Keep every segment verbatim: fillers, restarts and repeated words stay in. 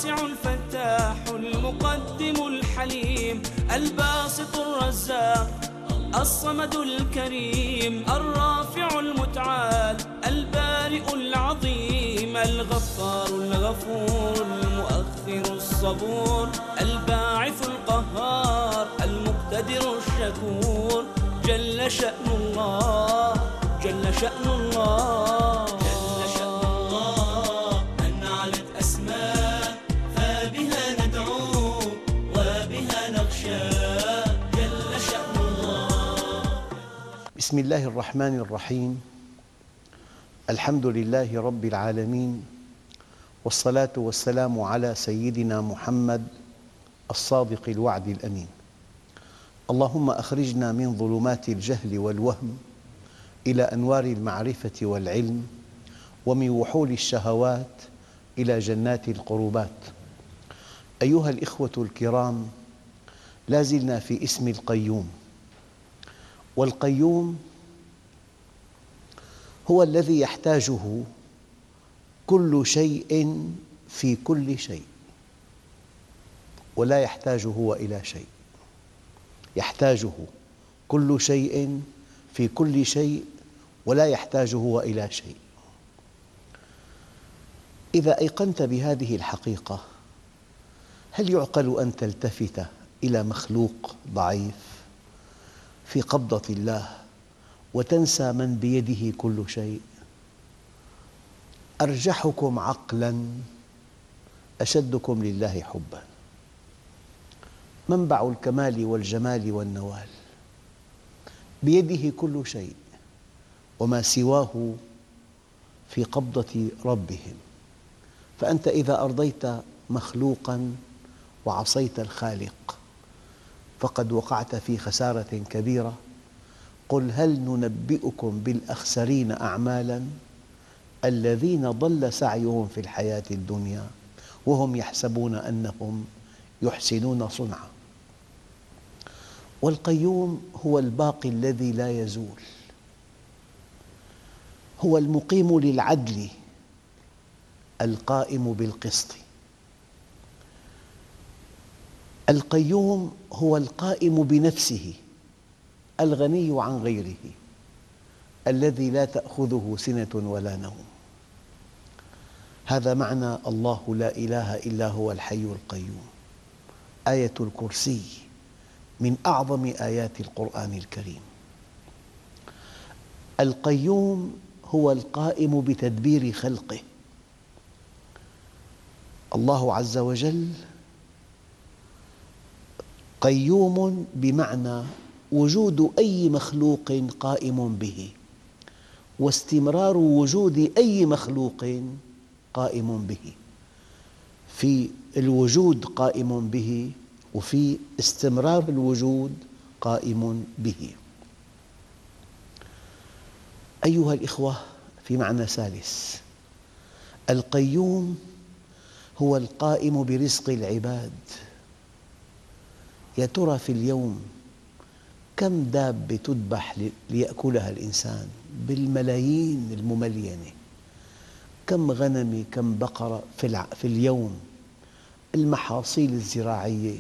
الواسع الفتاح المقدم الحليم الباسط الرزاق الصمد الكريم الرافع المتعال البارئ العظيم الغفار الغفور المؤخر الصبور الباعث القهار المقتدر الشكور جل شأن الله جل شأن الله جل شأن الله من علت أسماء فبها ندعو وبها نخشى جل شأن الله. بسم الله الرحمن الرحيم. الحمد لله رب العالمين، والصلاة والسلام على سيدنا محمد الصادق الوعد الأمين. اللهم أخرجنا من ظلمات الجهل والوهم إلى أنوار المعرفة والعلم، ومن وحول الشهوات إلى جنات القربات. أيها الإخوة الكرام، لا زلنا في اسم القيوم، والقيوم هو الذي يحتاجه كل شيء في كل شيء، ولا يحتاج هو إلى شيء. يحتاجه كل شيء في كل شيء، ولا يحتاج هو إلى شيء. إذا أيقنت بهذه الحقيقة، هل يعقل أن تلتفت إلى مخلوق ضعيف في قبضة الله وتنسى من بيده كل شيء؟ أرجحكم عقلاً أشدكم لله حباً. منبع الكمال والجمال والنوال، بيده كل شيء، وما سواه في قبضة ربهم. فأنت إذا أرضيت مخلوقاً وعصيت الخالق فقد وقعت في خسارة كبيرة. قل هل ننبئكم بالأخسرين أعمالاً الذين ضل سعيهم في الحياة الدنيا وهم يحسبون أنهم يحسنون صنعاً. والقيوم هو الباقي الذي لا يزول، هو المقيم للعدل القائم بالقسط. القيوم هو القائم بنفسه الغني عن غيره، الذي لا تأخذه سنة ولا نوم. هذا معنى الله لا إله إلا هو الحي القيوم. آية الكرسي من أعظم آيات القرآن الكريم. القيوم هو القائم بتدبير خلقه. الله عز وجل قيوم بمعنى وجود أي مخلوق قائم به، واستمرار وجود أي مخلوق قائم به. في الوجود قائم به، وفي استمرار الوجود قائم به. أيها الإخوة، في معنى ثالث، القيوم هو القائم برزق العباد. يا ترى في اليوم كم دابة تذبح ليأكلها الإنسان؟ بالملايين المملينة. كم غنم، كم بقرة في اليوم؟ المحاصيل الزراعية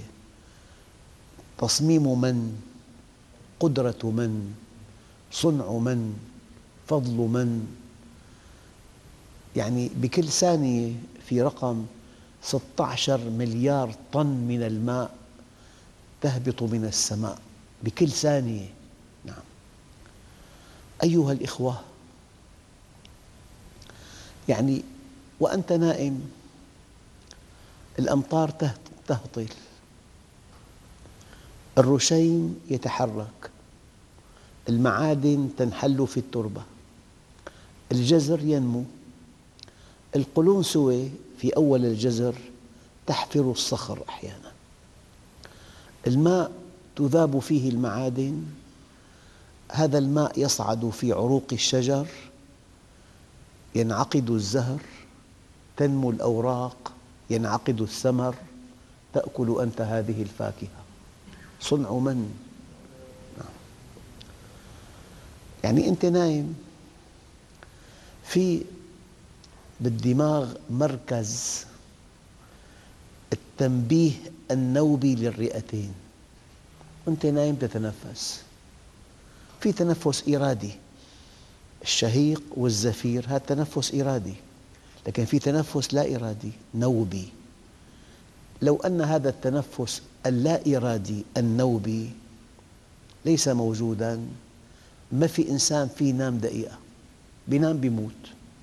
تصميم من؟ قدرة من؟ صنع من؟ فضل من؟ يعني بكل ثانية في رقم ستة عشر مليار طن من الماء تهبط من السماء بكل ثانية. نعم. أيها الإخوة، يعني وأنت نائم الأمطار تهطل، الرشيم يتحرك، المعادن تنحل في التربة، الجزر ينمو، القلنسوة في أول الجزر تحفر الصخر أحياناً، الماء تذاب فيه المعادن، هذا الماء يصعد في عروق الشجر، ينعقد الزهر، تنمو الأوراق، ينعقد الثمر، تأكل أنت هذه الفاكهة. صنع من؟ يعني أنت نايم في بالدماغ مركز التنبيه النوبي للرئتين. وأنت نايم تتنفس، في تنفس إرادي، الشهيق والزفير هذا تنفس إرادي، لكن في تنفس لا إرادي نوبي. لو أن هذا التنفس اللا إرادي النوبي ليس موجوداً، ما في إنسان فيه ينام دقيقة، بينام بيموت.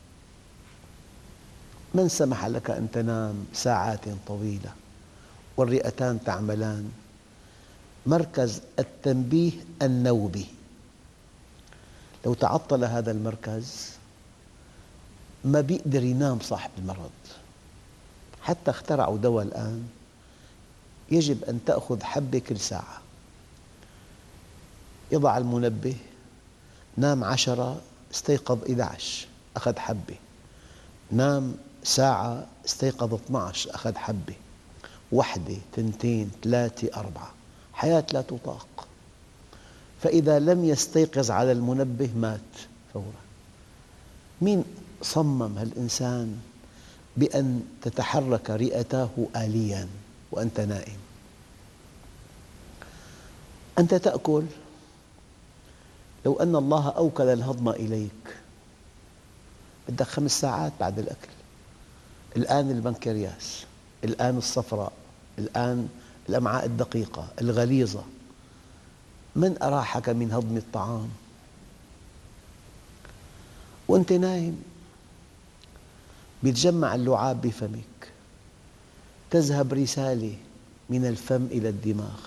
من سمح لك أن تنام ساعات طويلة والرئتان تعملان؟ مركز التنبيه النوبي، لو تعطل هذا المركز ما بيقدر ينام صاحب المرض. حتى اخترعوا دواء الآن يجب أن تأخذ حبة كل ساعة. يضع المنبه، نام عشرة استيقظ إحدى عشر أخذ حبة، نام ساعة استيقظ اثني عشر أخذ حبة، واحدة تنتين ثلاثة أربعة، حياة لا تطاق. فإذا لم يستيقظ على المنبه مات فورا. مين صمم هالإنسان بأن تتحرك رئتاه آلياً وأنت نائم؟ أنت تأكل، لو أن الله أوكل الهضم إليك بدك خمس ساعات بعد الأكل. الآن البنكرياس، الآن الصفراء، الآن الأمعاء الدقيقة الغليظة، من أراحك من هضم الطعام؟ وأنت نايم يتجمع اللعاب بفمك، تذهب رسالة من الفم إلى الدماغ،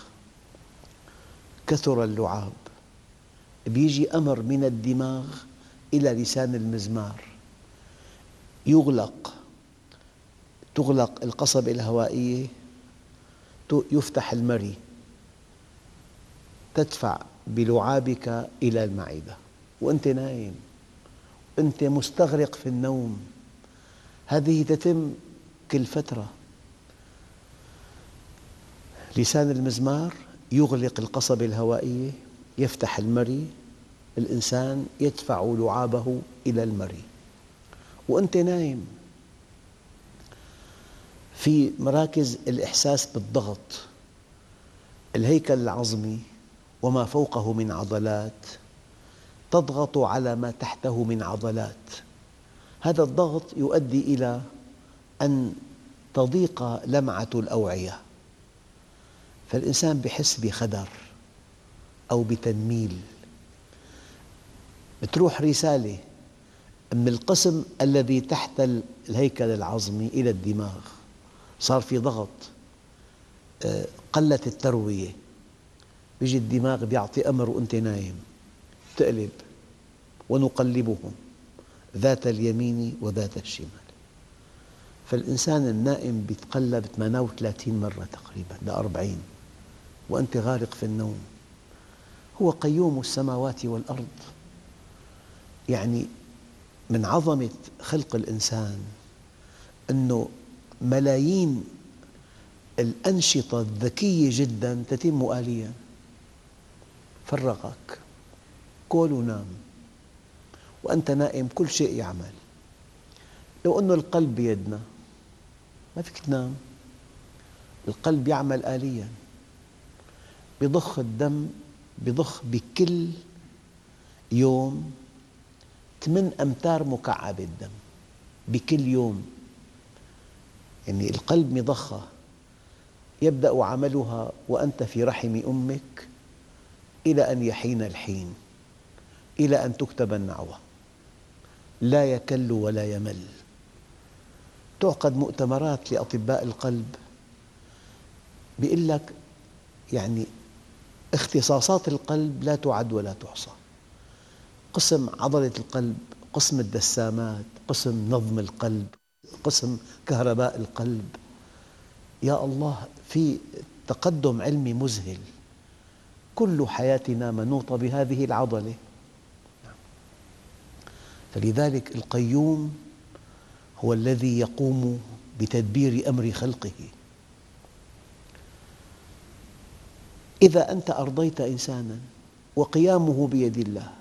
كثر اللعاب، بيجي أمر من الدماغ إلى لسان المزمار، يغلق تغلق القصبة الهوائية، يفتح المري، تدفع بلعابك إلى المعدة وأنت نايم، أنت مستغرق في النوم. هذه تتم كل فترة. لسان المزمار يغلق القصبة الهوائية، يفتح المري، الإنسان يدفع لعابه إلى المري وأنت نايم. في مراكز الإحساس بالضغط، الهيكل العظمي وما فوقه من عضلات تضغط على ما تحته من عضلات. هذا الضغط يؤدي إلى أن تضيق لمعة الأوعية، فالإنسان يحس بخدر أو بتنميل. تروح رسالة من القسم الذي تحت الهيكل العظمي إلى الدماغ، صار في ضغط، قلت التروية، يجي الدماغ بيعطي أمر وأنت نايم، تقلب ونقلبهم ذات اليمين وذات الشمال. فالإنسان النائم يتقلب ثمانية وثلاثين مرة تقريباً لأربعين وأنت غارق في النوم. هو قيوم السماوات والأرض. يعني من عظمة خلق الإنسان أنه ملايين الأنشطة الذكية جداً تتم آلياً. فرغك، كل ونام، وأنت نائم كل شيء يعمل. لو أن القلب بيدنا ما فيك تنام. القلب يعمل آلياً، يضخ الدم، يضخ بكل يوم ثمانية أمتار مكعب الدم بكل يوم. يعني القلب مضخة يبدأ عملها وأنت في رحم أمك إلى أن يحين الحين، إلى أن تكتب النعوة، لا يكل ولا يمل. تعقد مؤتمرات لأطباء القلب، بيقول لك يعني اختصاصات القلب لا تعد ولا تحصى. قسم عضلة القلب، قسم الدسامات، قسم نظم القلب، قسم كهرباء القلب. يا الله، في تقدم علمي مذهل. كل حياتنا منوطة بهذه العضلة. فلذلك القيوم هو الذي يقوم بتدبير أمر خلقه. إذا أنت أرضيت إنساناً وقيامه بيد الله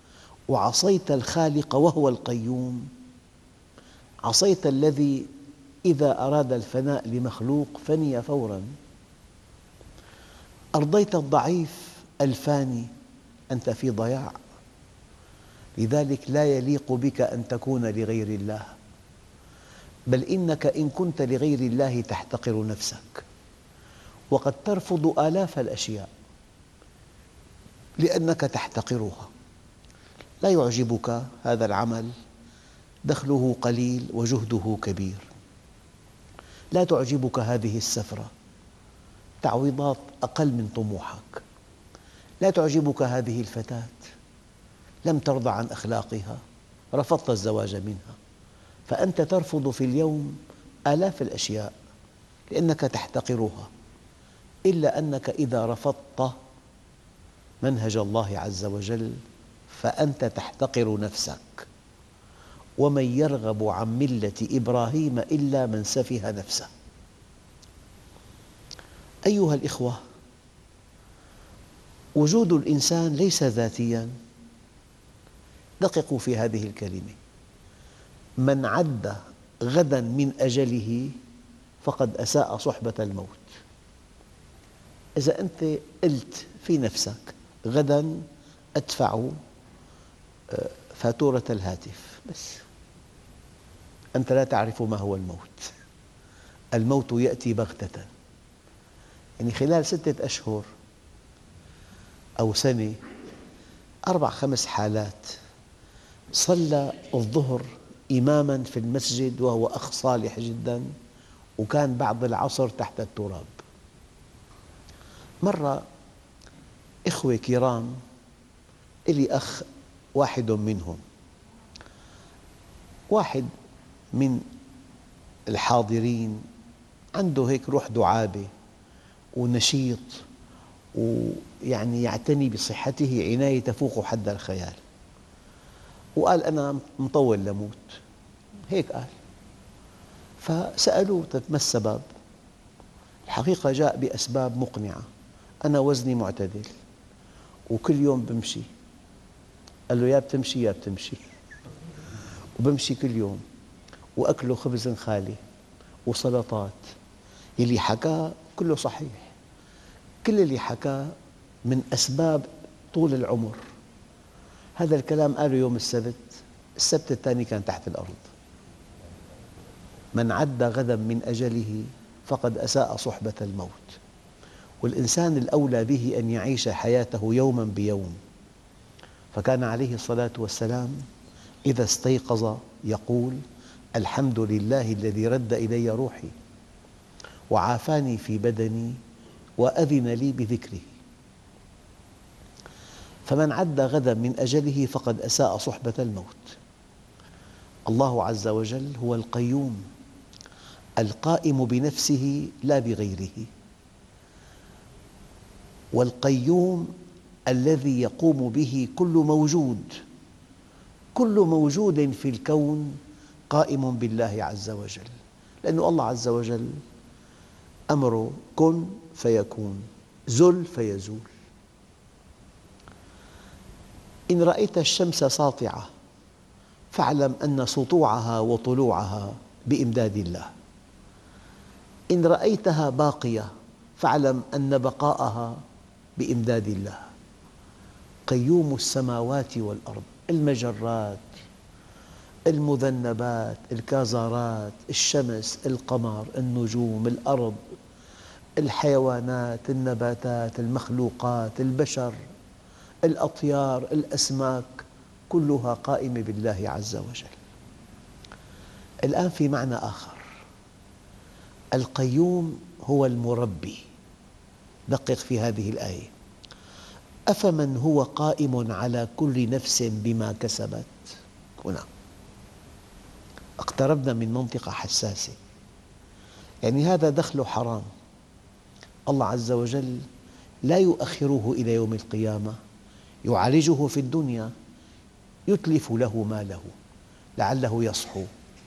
وعصيت الخالق وهو القيوم، عصيت الذي إذا أراد الفناء لمخلوق فني فوراً. أرضيت الضعيف الفاني، أنت في ضياع. لذلك لا يليق بك أن تكون لغير الله، بل إنك إن كنت لغير الله تحتقر نفسك، وقد ترفض آلاف الأشياء لأنك تحتقرها. لا يعجبك هذا العمل، دخله قليل وجهده كبير. لا تعجبك هذه السفرة، تعويضات أقل من طموحك. لا تعجبك هذه الفتاة، لم ترضى عن أخلاقها، رفضت الزواج منها. فأنت ترفض في اليوم آلاف الأشياء لأنك تحتقرها، إلا أنك إذا رفضت منهج الله عز وجل فأنت تحتقر نفسك. ومن يرغب عن ملة إبراهيم إلا من سفه نفسه. أيها الإخوة، وجود الإنسان ليس ذاتياً. دققوا في هذه الكلمة: من عد غداً من أجله فقد أساء صحبة الموت. إذا أنت قلت في نفسك غداً أدفع فاتورة الهاتف، بس أنت لا تعرف ما هو الموت. الموت يأتي بغتة، يعني خلال ستة أشهر أو سنة أربع خمس حالات. صلى الظهر إماماً في المسجد وهو أخ صالح جداً، وكان بعد العصر تحت التراب. مرة إخوة كرام، إلي أخ واحد منهم، واحد من الحاضرين عنده هيك روح دعابة ونشيط، ويعني يعتني بصحته عناية تفوق حد الخيال. وقال: أنا مطول لموت، هيك قال. فسألوه: ما السبب؟ الحقيقة جاء بأسباب مقنعة: أنا وزني معتدل وكل يوم بمشي. قال له: يا بتمشي يا بتمشي. وبمشي كل يوم، وأكله خبز خالي وسلطات. يلي حكاه كله صحيح، كل اللي حكاه من أسباب طول العمر. هذا الكلام قاله يوم السبت، السبت الثاني كان تحت الأرض. من عد غدا من أجله فقد أساء صحبة الموت. والإنسان الأولى به أن يعيش حياته يوماً بيوم. فكان عليه الصلاة والسلام إذا استيقظ يقول: الحمد لله الذي رد إلي روحي وعافاني في بدني وأذن لي بذكره. فمن عد غدا من أجله فقد أساء صحبة الموت. الله عز وجل هو القيوم القائم بنفسه لا بغيره، والقيوم الذي يقوم به كل موجود. كل موجود في الكون قائم بالله عز وجل، لأن الله عز وجل أمره كن فيكون، زل فيزول. إن رأيت الشمس ساطعة فاعلم أن سطوعها وطلوعها بإمداد الله. إن رأيتها باقية فاعلم أن بقاءها بإمداد الله. قيوم السماوات والأرض، المجرات، المذنبات، الكازارات، الشمس، القمر، النجوم، الأرض، الحيوانات، النباتات، المخلوقات، البشر، الأطيار، الأسماك، كلها قائمة بالله عز وجل. الآن في معنى آخر: القيوم هو المربي. دقق في هذه الآية: أفمن هو قائم على كل نفس بما كسبت. هنا اقتربنا من منطقة حساسة، يعني هذا دخله حرام. الله عز وجل لا يؤخره إلى يوم القيامة، يعالجه في الدنيا، يتلف له ماله لعله يصحو.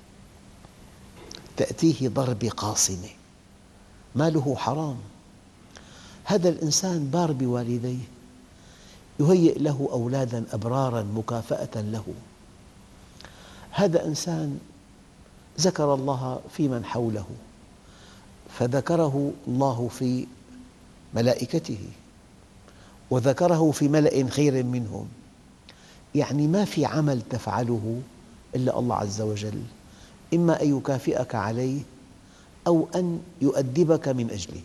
تأتيه ضربة قاصمة، ماله حرام. هذا الإنسان بار بوالديه، يهيئ له أولادا أبرارا مكافأة له. هذا إنسان ذكر الله في من حوله، فذكره الله في ملائكته، وذكره في ملأ خير منهم. يعني ما في عمل تفعله إلا الله عز وجل إما أن يكافئك عليه أو أن يؤدبك من أجله.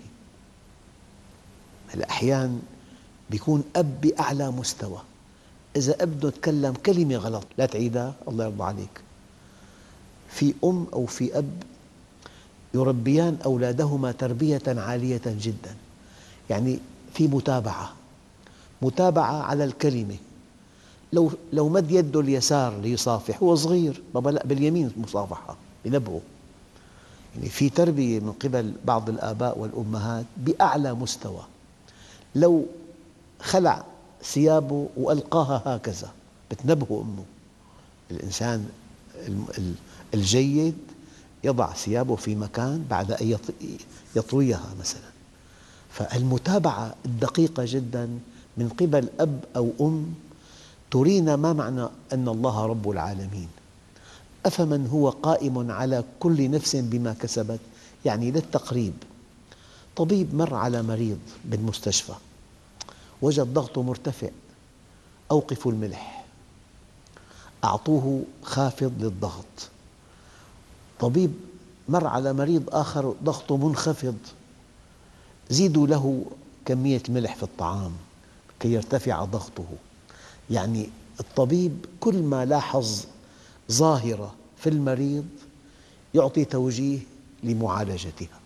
الأحيان يكون أب بأعلى مستوى، إذا ابنه تكلم كلمة غلط لا تعيدها الله يرضى عليك. في أم أو في أب يربيان أولادهما تربية عالية جدا، يعني في متابعة متابعة على الكلمة. لو لو مد يده اليسار ليصافح هو صغير، بابا لا باليمين مصافحة بنبهه. يعني في تربية من قبل بعض الآباء والأمهات بأعلى مستوى. لو خلع ثيابه وألقاها هكذا بتنبه أمه. الإنسان الجيد يضع ثيابه في مكان بعد أن يطويها مثلا. فالمتابعة الدقيقة جدا من قبل أب أو أم ترينا ما معنى أن الله رب العالمين. أفمن هو قائم على كل نفس بما كسبت، يعني للتقريب. طبيب مر على مريض بالمستشفى وجد ضغطه مرتفع، أوقفوا الملح، أعطوه خافض للضغط. طبيب مر على مريض آخر ضغطه منخفض، زيدوا له كمية ملح في الطعام كي يرتفع ضغطه. يعني الطبيب كل ما لاحظ ظاهرة في المريض يعطي توجيه لمعالجتها.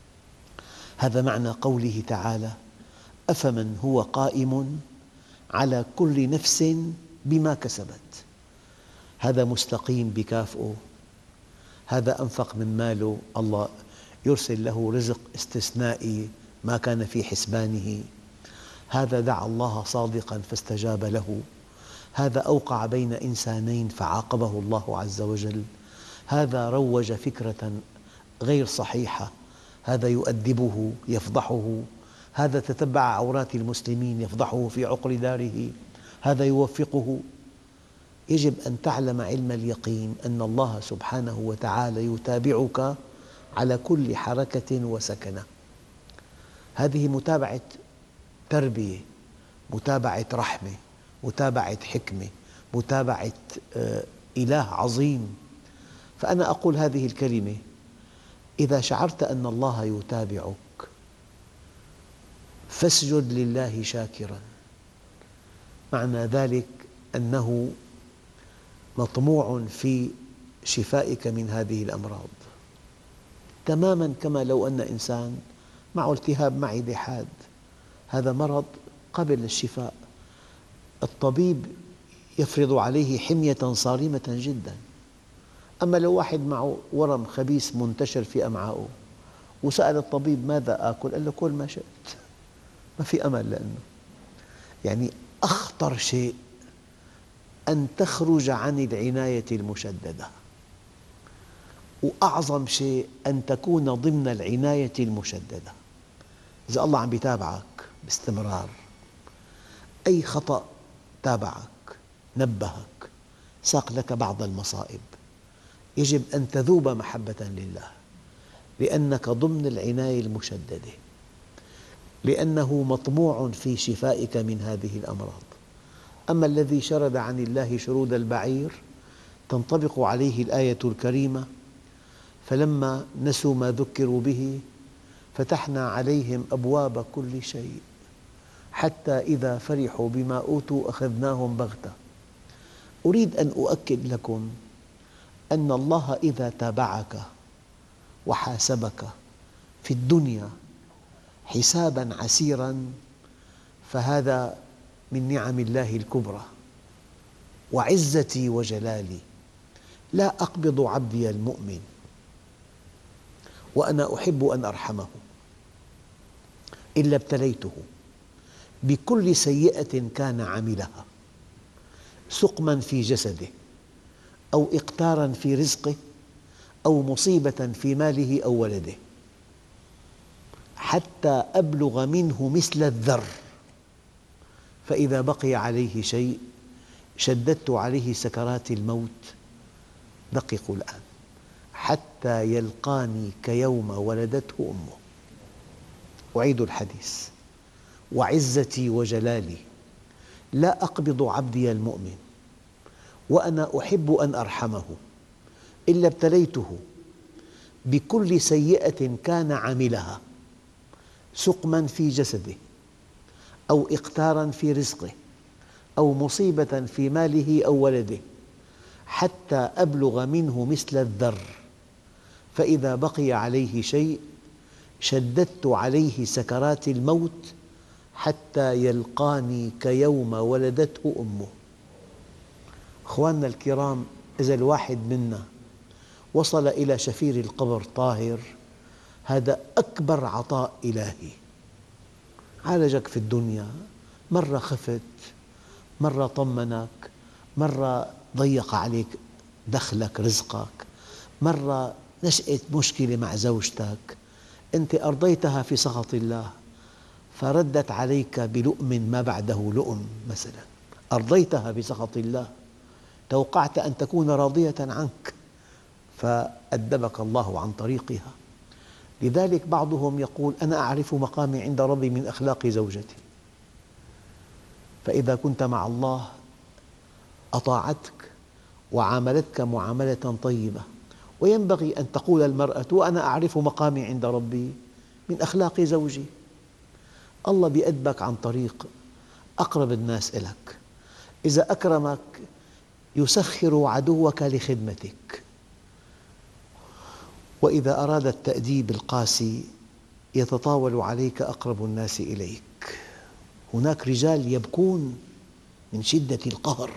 هذا معنى قوله تعالى: أفمن هو قائم على كل نفس بما كسبت. هذا مستقيم بكافئه، هذا أنفق من ماله الله يرسل له رزق استثنائي ما كان في حسبانه، هذا دعا الله صادقا فاستجاب له، هذا أوقع بين إنسانين فعاقبه الله عز وجل، هذا روج فكرة غير صحيحة، هذا يؤدبه يفضحه، هذا تتبع عورات المسلمين يفضحه في عقر داره، هذا يوفقه. يجب أن تعلم علم اليقين أن الله سبحانه وتعالى يتابعك على كل حركة وسكنة. هذه متابعة تربية، متابعة رحمة، متابعة حكمة، متابعة إله عظيم. فأنا أقول هذه الكلمة: إذا شعرت أن الله يتابعك فاسجد لله شاكرا. معنى ذلك أنه مطموع في شفائك من هذه الأمراض، تماماً كما لو أن إنسان معه التهاب معدة حاد، هذا مرض قابل للشفاء، الطبيب يفرض عليه حمية صارمة جداً. أما لو واحد معه ورم خبيث منتشر في أمعائه وسأل الطبيب ماذا آكل؟ قال له: كل ما شئت، ما في أمل. لأنه يعني أخطر شيء أن تخرج عن العناية المشددة، وأعظم شيء أن تكون ضمن العناية المشددة. إذا الله عم يتابعك باستمرار، أي خطأ تابعك نبهك ساق لك بعض المصائب، يجب أن تذوب محبة لله، لأنك ضمن العناية المشددة، لأنه مطموع في شفائك من هذه الأمراض. أما الذي شرد عن الله شرود البعير تنطبق عليه الآية الكريمة: فلما نسوا ما ذكروا به فتحنا عليهم أبواب كل شيء حتى إذا فرحوا بما أوتوا أخذناهم بغتة. أريد أن أؤكد لكم أن الله إذا تابعك وحاسبك في الدنيا حساباً عسيراً فهذا من نعم الله الكبرى. وعزتي وجلالي لا أقبض عبدي المؤمن وأنا أحب أن أرحمه إلا ابتليته بكل سيئة كان عملها، سقماً في جسده أو إقتاراً في رزقه أو مصيبة في ماله أو ولده، حتى أبلغ منه مثل الذر، فإذا بقي عليه شيء شددت عليه سكرات الموت. دققوا الآن، حتى يلقاني كيوم ولدته أمه. أعيد الحديث: وعزتي وجلالي لا أقبض عبدي المؤمن وأنا أحب أن أرحمه إلا ابتليته بكل سيئة كان عملها، سقما في جسده أو إقتارا في رزقه أو مصيبة في ماله أو ولده، حتى أبلغ منه مثل الذر، فإذا بقي عليه شيء شددت عليه سكرات الموت حتى يلقاني كيوم ولدته أمه. أخواننا الكرام، إذا الواحد منا وصل إلى شفير القبر طاهر، هذا أكبر عطاء إلهي. عالجك في الدنيا، مرة خفت، مرة طمنك، مرة ضيق عليك دخلك رزقك، مرة نشأت مشكلة مع زوجتك، أنت أرضيتها في سخط الله فردت عليك بلؤم ما بعده لؤم مثلا، أرضيتها بسخط الله، توقعت أن تكون راضية عنك فأدبك الله عن طريقها. لذلك بعضهم يقول: أنا أعرف مقامي عند ربي من أخلاق زوجتي. فإذا كنت مع الله أطاعتك وعاملتك معاملة طيبة. وينبغي أن تقول المرأة: وأنا أعرف مقامي عند ربي من أخلاق زوجي. الله بيأدبك عن طريق أقرب الناس إلك. إذا أكرمك يسخر عدوك لخدمتك، وإذا أراد التأديب القاسي يتطاول عليك أقرب الناس إليك. هناك رجال يبكون من شدة القهر.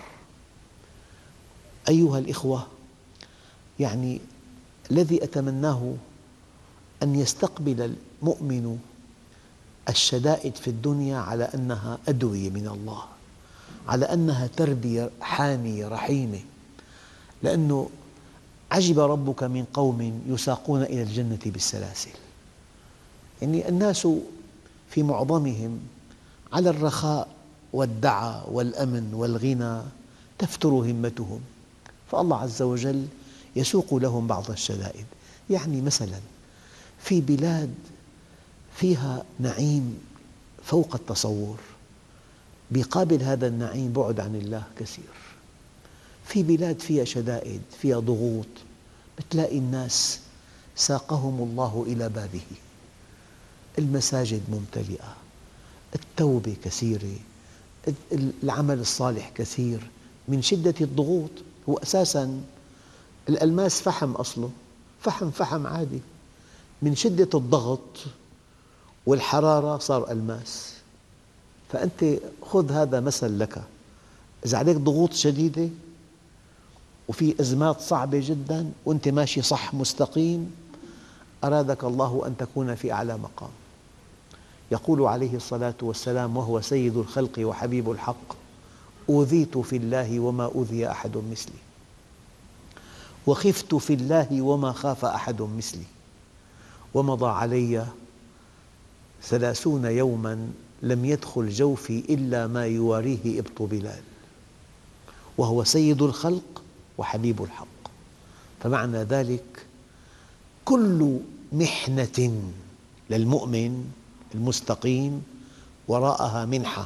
أيها الإخوة، يعني الذي أتمناه أن يستقبل المؤمن الشدائد في الدنيا على أنها أدوية من الله، على أنها تربية حانية رحيمة، لأنه عجب ربك من قوم يساقون إلى الجنة بالسلاسل. يعني الناس في معظمهم على الرخاء والدعى والأمن والغنى تفتر همتهم، فالله عز وجل يسوق لهم بعض الشدائد. يعني مثلا في بلاد فيها نعيم فوق التصور، بيقابل هذا النعيم بعد عن الله كثير. في بلاد فيها شدائد، فيها ضغوط، بتلاقي الناس ساقهم الله إلى بابه، المساجد ممتلئة، التوبة كثيرة، العمل الصالح كثير من شدة الضغوط. هو أساساً الألماس فحم أصله، فحم فحم عادي، من شدة الضغط والحرارة صار ألماس. فأنت خذ هذا مثل لك، إذا عليك ضغوط شديدة وفي أزمات صعبة جداً وأنت ماشي صح مستقيم، أرادك الله أن تكون في أعلى مقام. يقول عليه الصلاة والسلام وهو سيد الخلق وحبيب الحق: أوذيت في الله وما أوذي أحد مثلي، وخفت في الله وما خاف أحد مثلي، ومضى علي ثلاثون يوماً لم يدخل جوفي إلا ما يواريه إبط بلال، وهو سيد الخلق وحبيب الحق. فمعنى ذلك كل محنة للمؤمن المستقيم وراءها منحة،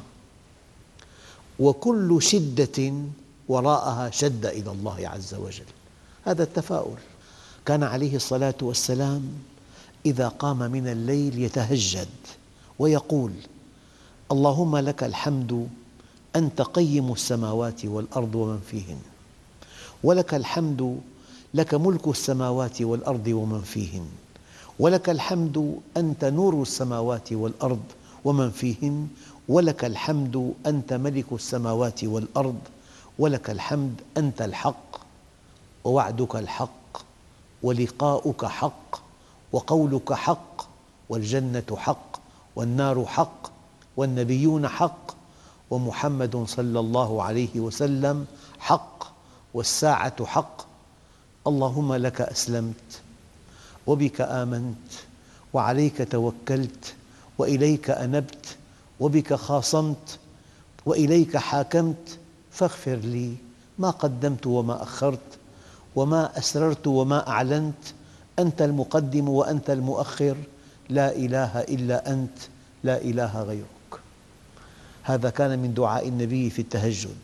وكل شدة وراءها شدة إلى الله عز وجل. هذا التفاؤل. كان عليه الصلاة والسلام إذا قام من الليل يتهجد ويقول: اللهم لك الحمد أنت قيم السماوات والأرض ومن فيهن، ولك الحمد لك ملك السماوات والأرض ومن فيهن، ولك الحمد أنت نور السماوات والأرض ومن فيهن، ولك الحمد أنت ملك السماوات والأرض، ولك الحمد أنت الحق، ووعدك الحق، ولقاؤك حق، وقولك حق، والجنة حق، والنار حق، والنبيون حق، ومحمد صلى الله عليه وسلم حق، والساعة حق. اللهم لك أسلمت وبك آمنت وعليك توكلت وإليك أنبت وبك خاصمت وإليك حاكمت، فاغفر لي ما قدمت وما أخرت وما أسررت وما أعلنت، أنت المقدم وأنت المؤخر، لا إله إلا أنت، لا إله غيرك. هذا كان من دعاء النبي في التهجد.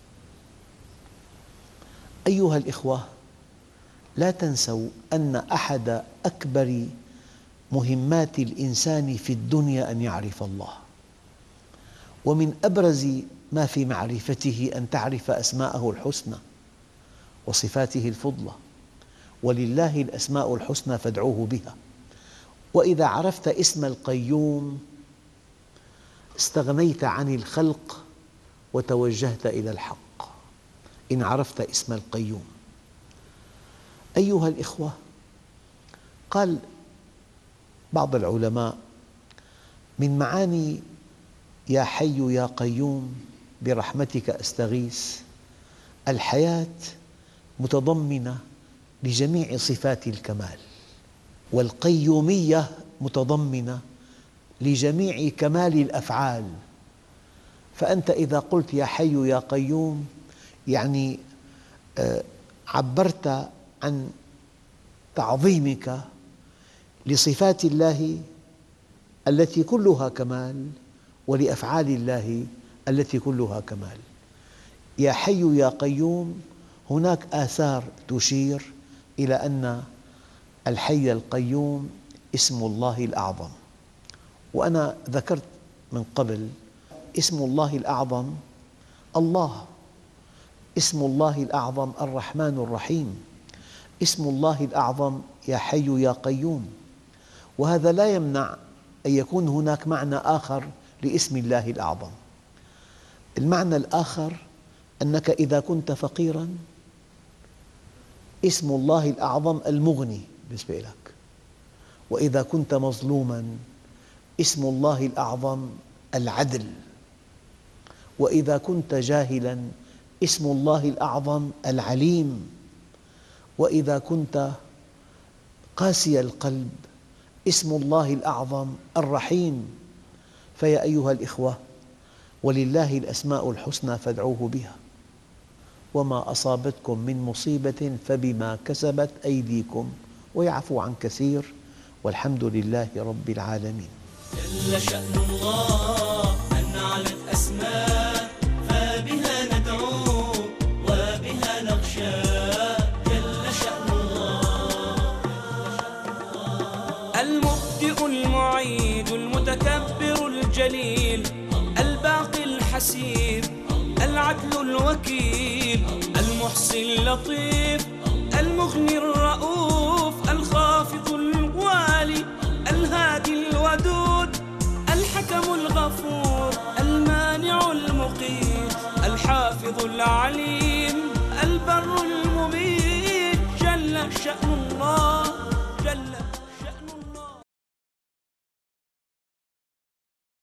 أيها الإخوة، لا تنسوا أن أحد أكبر مهمات الإنسان في الدنيا أن يعرف الله، ومن أبرز ما في معرفته أن تعرف أسماءه الحسنى وصفاته الفضلى، ولله الأسماء الحسنى فادعوه بها. وإذا عرفت اسم القيوم استغنيت عن الخلق وتوجهت إلى الحق، إن عرفت اسم القيوم. أيها الإخوة، قال بعض العلماء من معاني يا حي يا قيوم برحمتك أستغيث، الحياة متضمنة لجميع صفات الكمال، والقيومية متضمنة لجميع كمال الأفعال. فأنت إذا قلت يا حي يا قيوم يعني عبرت عن تعظيمك لصفات الله التي كلها كمال، ولأفعال الله التي كلها كمال. يا حي يا قيوم هناك آثار تشير إلى أن الحي القيوم اسم الله الأعظم. وأنا ذكرت من قبل اسم الله الأعظم الله، اسم الله الأعظم الرحمن الرحيم، اسم الله الأعظم يا حي يا قيوم. وهذا لا يمنع أن يكون هناك معنى آخر لاسم الله الأعظم. المعنى الآخر أنك إذا كنت فقيراً اسم الله الأعظم المغني بالنسبة لك، وإذا كنت مظلوماً اسم الله الأعظم العدل، وإذا كنت جاهلاً اسم الله الأعظم العليم، وإذا كنت قاسي القلب اسم الله الأعظم الرحيم. فيا أيها الإخوة، ولله الأسماء الحسنى فادعوه بها، وما أصابتكم من مصيبة فبما كسبت أيديكم ويعفو عن كثير، والحمد لله رب العالمين. جل شأن الله أن علت أسماء فبها ندعو وبها نخشى. جل شأن الله المبدئ المعيد المتكبر الجليل الباقي الحسيب العدل الوكيل المحصي اللطيف المغني الرؤوف الخافض الوالي الهادي الودود الحكم الغفور المانع المقيت الحافظ العليم البر المميت. جل شأن الله